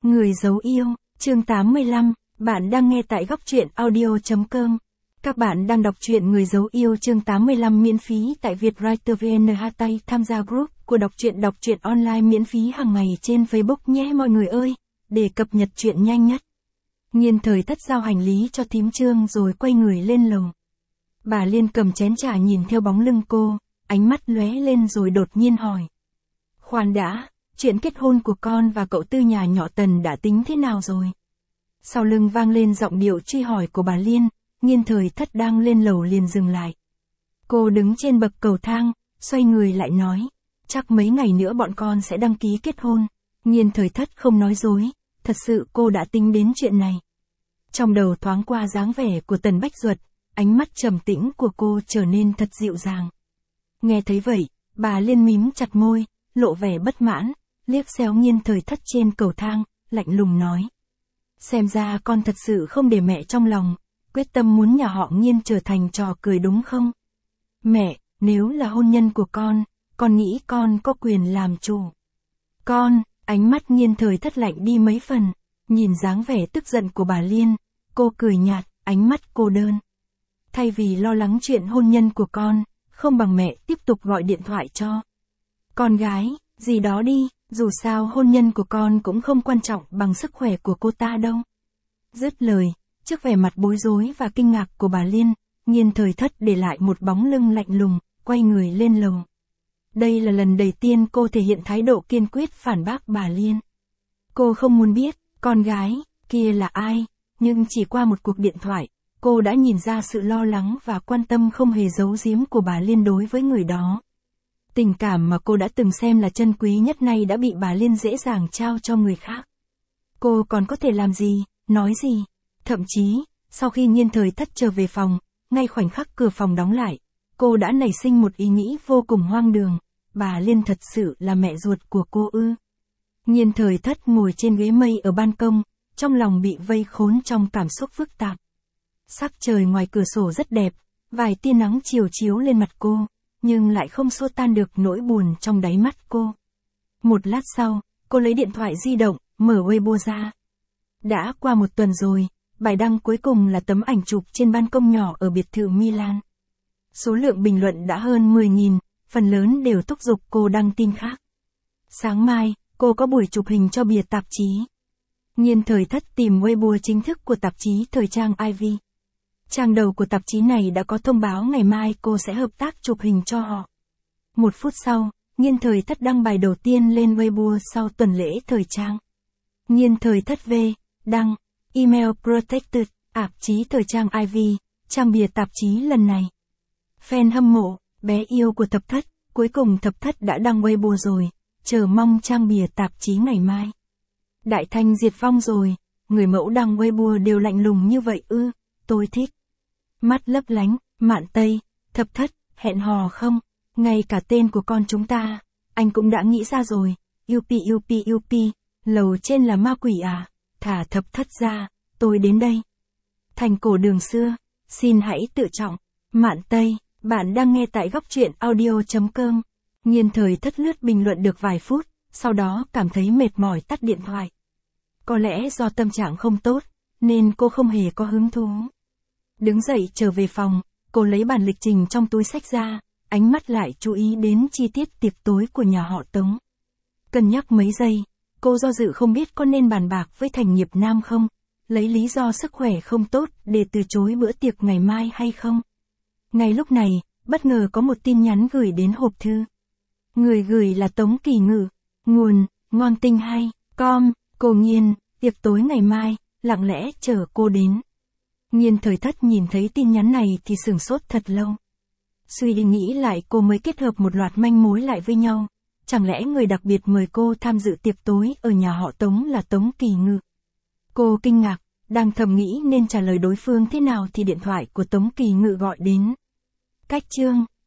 Người giấu yêu, chương 85, bạn đang nghe tại góc truyện audio.com. Các bạn đang đọc truyện Người giấu yêu chương 85 miễn phí tại Vietwriter VN. Tham gia group của đọc truyện online miễn phí hàng ngày trên Facebook nhé mọi người ơi, để cập nhật truyện nhanh nhất. Nhiên Thời Thất giao hành lý cho thím Trương rồi quay người lên lầu. Bà Liên cầm chén trà nhìn theo bóng lưng cô, ánh mắt lóe lên rồi đột nhiên hỏi. Khoan đã, chuyện kết hôn của con và cậu Tư nhà nhỏ Tần đã tính thế nào rồi? Sau lưng vang lên giọng điệu truy hỏi của bà Liên, Nhiên Thời Thất đang lên lầu liền dừng lại. Cô đứng trên bậc cầu thang, xoay người lại nói, chắc mấy ngày nữa bọn con sẽ đăng ký kết hôn. Nhiên Thời Thất không nói dối, thật sự cô đã tính đến chuyện này. Trong đầu thoáng qua dáng vẻ của Tần Bách Duật, ánh mắt trầm tĩnh của cô trở nên thật dịu dàng. Nghe thấy vậy, bà Liên mím chặt môi, lộ vẻ bất mãn, liếc xéo Nhiên Thời Thất trên cầu thang, lạnh lùng nói. Xem ra con thật sự không để mẹ trong lòng, quyết tâm muốn nhà họ Nhiên trở thành trò cười đúng không? Mẹ, nếu là hôn nhân của con nghĩ con có quyền làm chủ. Con, ánh mắt Nhiên Thời Thất lạnh đi mấy phần, nhìn dáng vẻ tức giận của bà Liên, cô cười nhạt, ánh mắt cô đơn. Thay vì lo lắng chuyện hôn nhân của con, không bằng mẹ tiếp tục gọi điện thoại cho con gái, gì đó đi, dù sao hôn nhân của con cũng không quan trọng bằng sức khỏe của cô ta đâu. Dứt lời, trước vẻ mặt bối rối và kinh ngạc của bà Liên, Nhiên Thời Thất để lại một bóng lưng lạnh lùng, quay người lên lầu. Đây là lần đầu tiên cô thể hiện thái độ kiên quyết phản bác bà Liên. Cô không muốn biết, con gái kia là ai, nhưng chỉ qua một cuộc điện thoại, cô đã nhìn ra sự lo lắng và quan tâm không hề giấu giếm của bà Liên đối với người đó. Tình cảm mà cô đã từng xem là chân quý nhất nay đã bị bà Liên dễ dàng trao cho người khác. Cô còn có thể làm gì, nói gì? Thậm chí, sau khi Nhiên Thời Thất trở về phòng, ngay khoảnh khắc cửa phòng đóng lại, cô đã nảy sinh một ý nghĩ vô cùng hoang đường. Bà Liên thật sự là mẹ ruột của cô ư? Nhiên Thời Thất ngồi trên ghế mây ở ban công, trong lòng bị vây khốn trong cảm xúc phức tạp. Sắc trời ngoài cửa sổ rất đẹp, vài tia nắng chiều chiếu lên mặt cô, nhưng lại không xua tan được nỗi buồn trong đáy mắt cô. Một lát sau, cô lấy điện thoại di động, mở Weibo ra. Đã qua một tuần rồi, bài đăng cuối cùng là tấm ảnh chụp trên ban công nhỏ ở biệt thự Milan. Số lượng bình luận đã hơn 10.000, phần lớn đều thúc giục cô đăng tin khác. Sáng mai, cô có buổi chụp hình cho bìa tạp chí. Nhiên Thời Thất tìm Weibo chính thức của tạp chí thời trang Ivy. Trang đầu của tạp chí này đã có thông báo ngày mai cô sẽ hợp tác chụp hình cho họ. Một phút sau, Nhiên Thời Thất đăng bài đầu tiên lên Weibo sau tuần lễ thời trang. Nhiên Thời Thất V, đăng, Email Protected, tạp chí thời trang Ivy, trang bìa tạp chí lần này. Fan hâm mộ, bé yêu của Thập Thất, cuối cùng Thập Thất đã đăng Weibo rồi, chờ mong trang bìa tạp chí ngày mai. Đại Thanh diệt vong rồi, người mẫu đăng Weibo đều lạnh lùng như vậy ư, tôi thích. Mắt lấp lánh, Mạn Tây, Thập Thất, hẹn hò không? Ngay cả tên của con chúng ta, anh cũng đã nghĩ ra rồi, Yupi, lầu trên là ma quỷ à? Thả Thập Thất ra, tôi đến đây. Thành cổ đường xưa, xin hãy tự trọng. Mạn Tây, bạn đang nghe tại góc truyện audio.com. Nhiên Thời Thất lướt bình luận được vài phút, sau đó cảm thấy mệt mỏi tắt điện thoại. Có lẽ do tâm trạng không tốt, nên cô không hề có hứng thú. Đứng dậy trở về phòng, cô lấy bản lịch trình trong túi xách ra, ánh mắt lại chú ý đến chi tiết tiệc tối của nhà họ Tống. Cân nhắc mấy giây, cô do dự không biết có nên bàn bạc với Thành Nghiệp Nam không, lấy lý do sức khỏe không tốt để từ chối bữa tiệc ngày mai hay không. Ngay lúc này, bất ngờ có một tin nhắn gửi đến hộp thư. Người gửi là Tống Kỳ Ngự, nguồn, ngon tinh hay, com, cô Nhiên, tiệc tối ngày mai, lặng lẽ chờ cô đến. Nhiên Thời Thất nhìn thấy tin nhắn này thì sửng sốt thật lâu. Suy đi nghĩ lại cô mới kết hợp một loạt manh mối lại với nhau. Chẳng lẽ người đặc biệt mời cô tham dự tiệc tối ở nhà họ Tống là Tống Kỳ Ngự? Cô kinh ngạc, đang thầm nghĩ nên trả lời đối phương thế nào thì điện thoại của Tống Kỳ Ngự gọi đến. Cách chương